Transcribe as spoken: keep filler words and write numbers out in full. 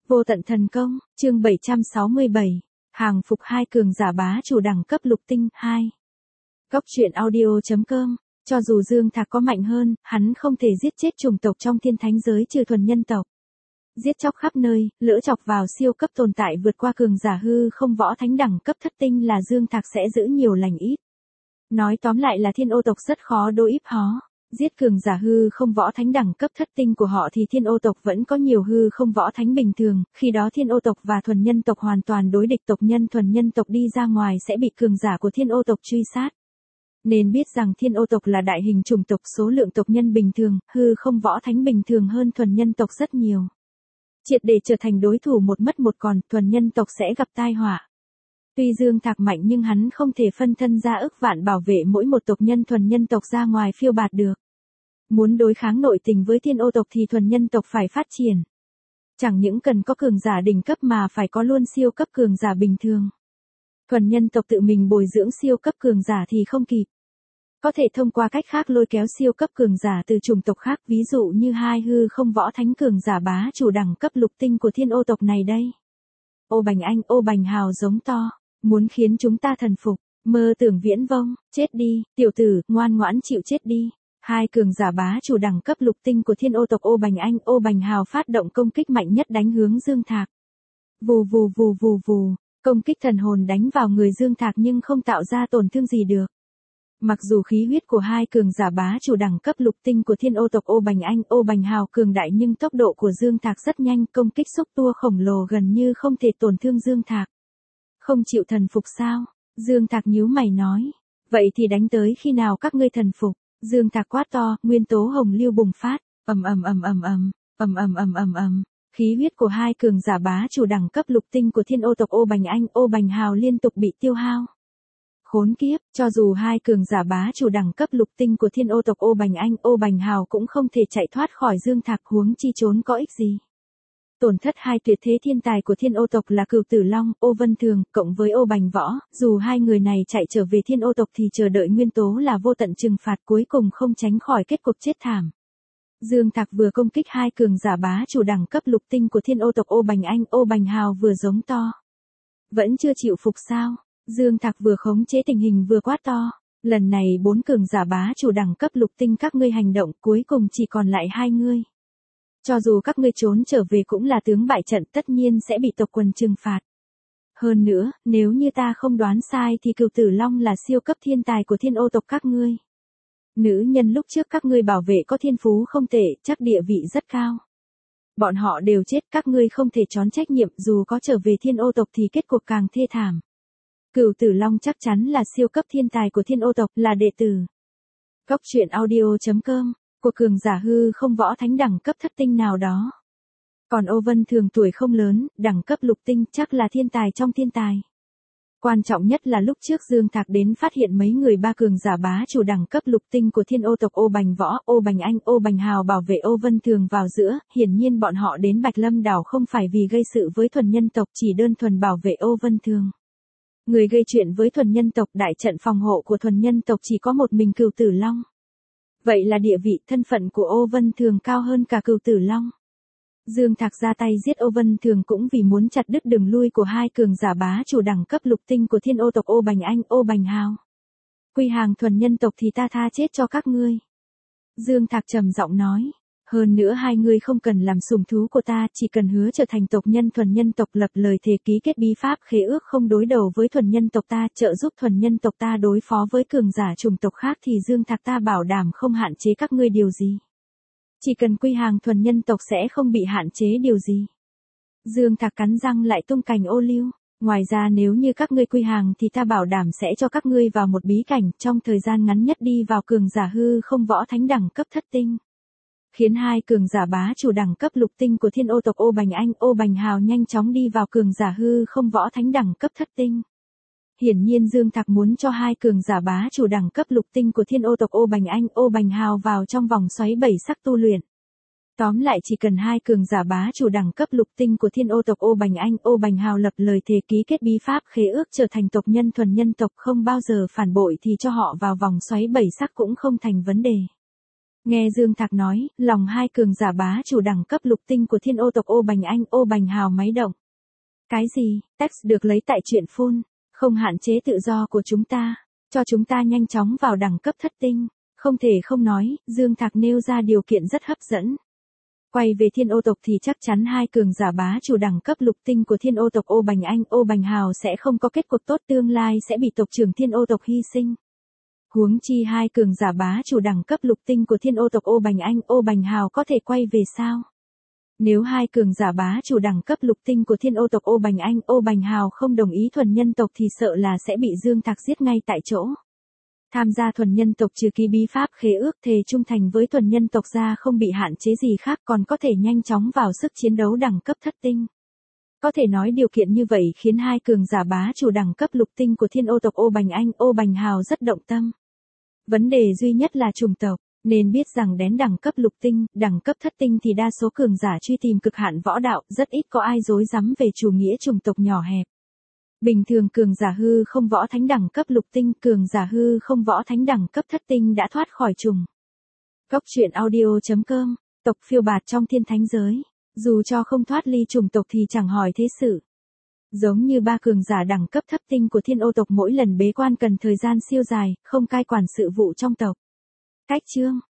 Vô tận thần công, chương bảy trăm sáu mươi bảy, hàng phục hai cường giả bá chủ đẳng cấp lục tinh, hai. Góc truyện audio chấm com, cho dù Dương Thạc có mạnh hơn, hắn không thể giết chết chủng tộc trong thiên thánh giới trừ thuần nhân tộc. Giết chóc khắp nơi, lỡ chọc vào siêu cấp tồn tại vượt qua cường giả hư không võ thánh đẳng cấp thất tinh là Dương Thạc sẽ giữ nhiều lành ít. Nói tóm lại là thiên ô tộc rất khó đối íp hó. Giết cường giả hư không võ thánh đẳng cấp thất tinh của họ thì thiên ô tộc vẫn có nhiều hư không võ thánh bình thường, khi đó thiên ô tộc và thuần nhân tộc hoàn toàn đối địch, tộc nhân thuần nhân tộc đi ra ngoài sẽ bị cường giả của thiên ô tộc truy sát. Nên biết rằng thiên ô tộc là đại hình chủng tộc, số lượng tộc nhân bình thường, hư không võ thánh bình thường hơn thuần nhân tộc rất nhiều. Triệt để trở thành đối thủ một mất một còn, thuần nhân tộc sẽ gặp tai họa. Tuy Dương Thạc mạnh nhưng hắn không thể phân thân ra ức vạn bảo vệ mỗi một tộc nhân thuần nhân tộc ra ngoài phiêu bạt được. Muốn đối kháng nội tình với thiên ô tộc thì thuần nhân tộc phải phát triển. Chẳng những cần có cường giả đỉnh cấp mà phải có luôn siêu cấp cường giả bình thường. Thuần nhân tộc tự mình bồi dưỡng siêu cấp cường giả thì không kịp. Có thể thông qua cách khác lôi kéo siêu cấp cường giả từ chủng tộc khác, ví dụ như hai hư không võ thánh cường giả bá chủ đẳng cấp lục tinh của thiên ô tộc này đây. Ô Bành Anh, Ô Bành Hào giống to. Muốn khiến chúng ta thần phục, mơ tưởng viễn vông, chết đi, tiểu tử, ngoan ngoãn chịu chết đi. Hai cường giả bá chủ đẳng cấp lục tinh của thiên ô tộc Ô Bành Anh, Ô Bành Hào phát động công kích mạnh nhất đánh hướng Dương Thạc. Vù vù vù vù vù, công kích thần hồn đánh vào người Dương Thạc nhưng không tạo ra tổn thương gì được. Mặc dù khí huyết của hai cường giả bá chủ đẳng cấp lục tinh của thiên ô tộc Ô Bành Anh, Ô Bành Hào cường đại nhưng tốc độ của Dương Thạc rất nhanh, công kích xúc tua khổng lồ gần như không thể tổn thương Dương Thạc. Không chịu thần phục sao? Dương Thạc nhíu mày nói. Vậy thì đánh tới khi nào các ngươi thần phục? Dương Thạc quát to, nguyên tố hồng lưu bùng phát, ầm ầm ầm ầm ầm, ầm ầm ầm ầm ầm. Khí huyết của hai cường giả bá chủ đẳng cấp lục tinh của thiên ô tộc Ô Bành Anh, Ô Bành Hào liên tục bị tiêu hao. Khốn kiếp, cho dù hai cường giả bá chủ đẳng cấp lục tinh của thiên ô tộc Ô Bành Anh, Ô Bành Hào cũng không thể chạy thoát khỏi Dương Thạc, huống chi trốn có ích gì. Tổn thất hai tuyệt thế thiên tài của thiên ô tộc là Cửu Tử Long, Ô Vân Thường, cộng với Ô Bành Võ, dù hai người này chạy trở về thiên ô tộc thì chờ đợi nguyên tố là vô tận trừng phạt, cuối cùng không tránh khỏi kết cục chết thảm. Dương Thạc vừa công kích hai cường giả bá chủ đẳng cấp lục tinh của thiên ô tộc Ô Bành Anh, Ô Bành Hào vừa giống to. Vẫn chưa chịu phục sao? Dương Thạc vừa khống chế tình hình vừa quát to. Lần này bốn cường giả bá chủ đẳng cấp lục tinh các ngươi hành động, cuối cùng chỉ còn lại hai ngươi. Cho dù các ngươi trốn trở về cũng là tướng bại trận, tất nhiên sẽ bị tộc quần trừng phạt. Hơn nữa, nếu như ta không đoán sai thì Cửu Tử Long là siêu cấp thiên tài của thiên ô tộc các ngươi. Nữ nhân lúc trước các ngươi bảo vệ có thiên phú không tệ, chắc địa vị rất cao. Bọn họ đều chết, các ngươi không thể trốn trách nhiệm, dù có trở về thiên ô tộc thì kết cục càng thê thảm. Cửu Tử Long chắc chắn là siêu cấp thiên tài của thiên ô tộc, là đệ tử. Góc truyện audio chấm com, của cường giả hư không võ thánh đẳng cấp thất tinh nào đó. Còn Ô Vân Thường tuổi không lớn, đẳng cấp lục tinh, chắc là thiên tài trong thiên tài. Quan trọng nhất là lúc trước Dương Thạc đến phát hiện mấy người ba cường giả bá chủ đẳng cấp lục tinh của thiên ô tộc Ô Bành Võ, Ô Bành Anh, Ô Bành Hào bảo vệ Ô Vân Thường vào giữa, hiển nhiên bọn họ đến Bạch Lâm đảo không phải vì gây sự với thuần nhân tộc, chỉ đơn thuần bảo vệ Ô Vân Thường. Người gây chuyện với thuần nhân tộc, đại trận phòng hộ của thuần nhân tộc chỉ có một mình Cửu Tử Long. Vậy là địa vị, thân phận của Ô Vân Thường cao hơn cả Cửu Tử Long. Dương Thạc ra tay giết Ô Vân Thường cũng vì muốn chặt đứt đường lui của hai cường giả bá chủ đẳng cấp lục tinh của thiên ô tộc Ô Bành Anh, Ô Bành Hào. Quy hàng thuần nhân tộc thì ta tha chết cho các ngươi. Dương Thạc trầm giọng nói. Hơn nữa hai người không cần làm sủng thú của ta, chỉ cần hứa trở thành tộc nhân thuần nhân tộc, lập lời thề ký kết bí pháp khế ước không đối đầu với thuần nhân tộc ta, trợ giúp thuần nhân tộc ta đối phó với cường giả chủng tộc khác thì Dương Thạc ta bảo đảm không hạn chế các ngươi điều gì. Chỉ cần quy hàng thuần nhân tộc sẽ không bị hạn chế điều gì. Dương Thạc cắn răng lại tung cành ô liu. Ngoài ra nếu như các ngươi quy hàng thì ta bảo đảm sẽ cho các ngươi vào một bí cảnh, trong thời gian ngắn nhất đi vào cường giả hư không võ thánh đẳng cấp thất tinh. Khiến hai cường giả bá chủ đẳng cấp lục tinh của thiên ô tộc Ô Bành Anh, Ô Bành Hào nhanh chóng đi vào cường giả hư không võ thánh đẳng cấp thất tinh. Hiển nhiên Dương Thạc muốn cho hai cường giả bá chủ đẳng cấp lục tinh của thiên ô tộc Ô Bành Anh, Ô Bành Hào vào trong vòng xoáy bảy sắc tu luyện. Tóm lại chỉ cần hai cường giả bá chủ đẳng cấp lục tinh của thiên ô tộc Ô Bành Anh, Ô Bành Hào lập lời thề ký kết bí pháp khế ước trở thành tộc nhân thuần nhân tộc không bao giờ phản bội thì cho họ vào vòng xoáy bảy sắc cũng không thành vấn đề. Nghe Dương Thạc nói, lòng hai cường giả bá chủ đẳng cấp lục tinh của thiên ô tộc Ô Bành Anh, Ô Bành Hào máy động. Cái gì, text được lấy tại truyện phone, không hạn chế tự do của chúng ta, cho chúng ta nhanh chóng vào đẳng cấp thất tinh. Không thể không nói, Dương Thạc nêu ra điều kiện rất hấp dẫn. Quay về thiên ô tộc thì chắc chắn hai cường giả bá chủ đẳng cấp lục tinh của thiên ô tộc Ô Bành Anh, Ô Bành Hào sẽ không có kết cục tốt, tương lai sẽ bị tộc trưởng thiên ô tộc hy sinh. Huống chi hai cường giả bá chủ đẳng cấp lục tinh của thiên ô tộc Ô Bành Anh, Ô Bành Hào có thể quay về sao? Nếu hai cường giả bá chủ đẳng cấp lục tinh của thiên ô tộc Ô Bành Anh, Ô Bành Hào không đồng ý thuần nhân tộc thì sợ là sẽ bị Dương Thạc giết ngay tại chỗ. Tham gia thuần nhân tộc trừ ký bí pháp khế ước thề trung thành với thuần nhân tộc ra không bị hạn chế gì khác, còn có thể nhanh chóng vào sức chiến đấu đẳng cấp thất tinh. Có thể nói điều kiện như vậy khiến hai cường giả bá chủ đẳng cấp lục tinh của thiên ô tộc Ô Bành Anh, Ô Bành Hào rất động tâm. Vấn đề duy nhất là chủng tộc, nên biết rằng đến đẳng cấp lục tinh, đẳng cấp thất tinh thì đa số cường giả truy tìm cực hạn võ đạo, rất ít có ai dối rắm về chủ nghĩa chủng tộc nhỏ hẹp. Bình thường cường giả hư không võ thánh đẳng cấp lục tinh, cường giả hư không võ thánh đẳng cấp thất tinh đã thoát khỏi trùng. Góc truyện audio chấm com, tộc phiêu bạt trong thiên thánh giới, dù cho không thoát ly chủng tộc thì chẳng hỏi thế sự. Giống như ba cường giả đẳng cấp thấp tinh của thiên ô tộc mỗi lần bế quan cần thời gian siêu dài, không cai quản sự vụ trong tộc. Cách chương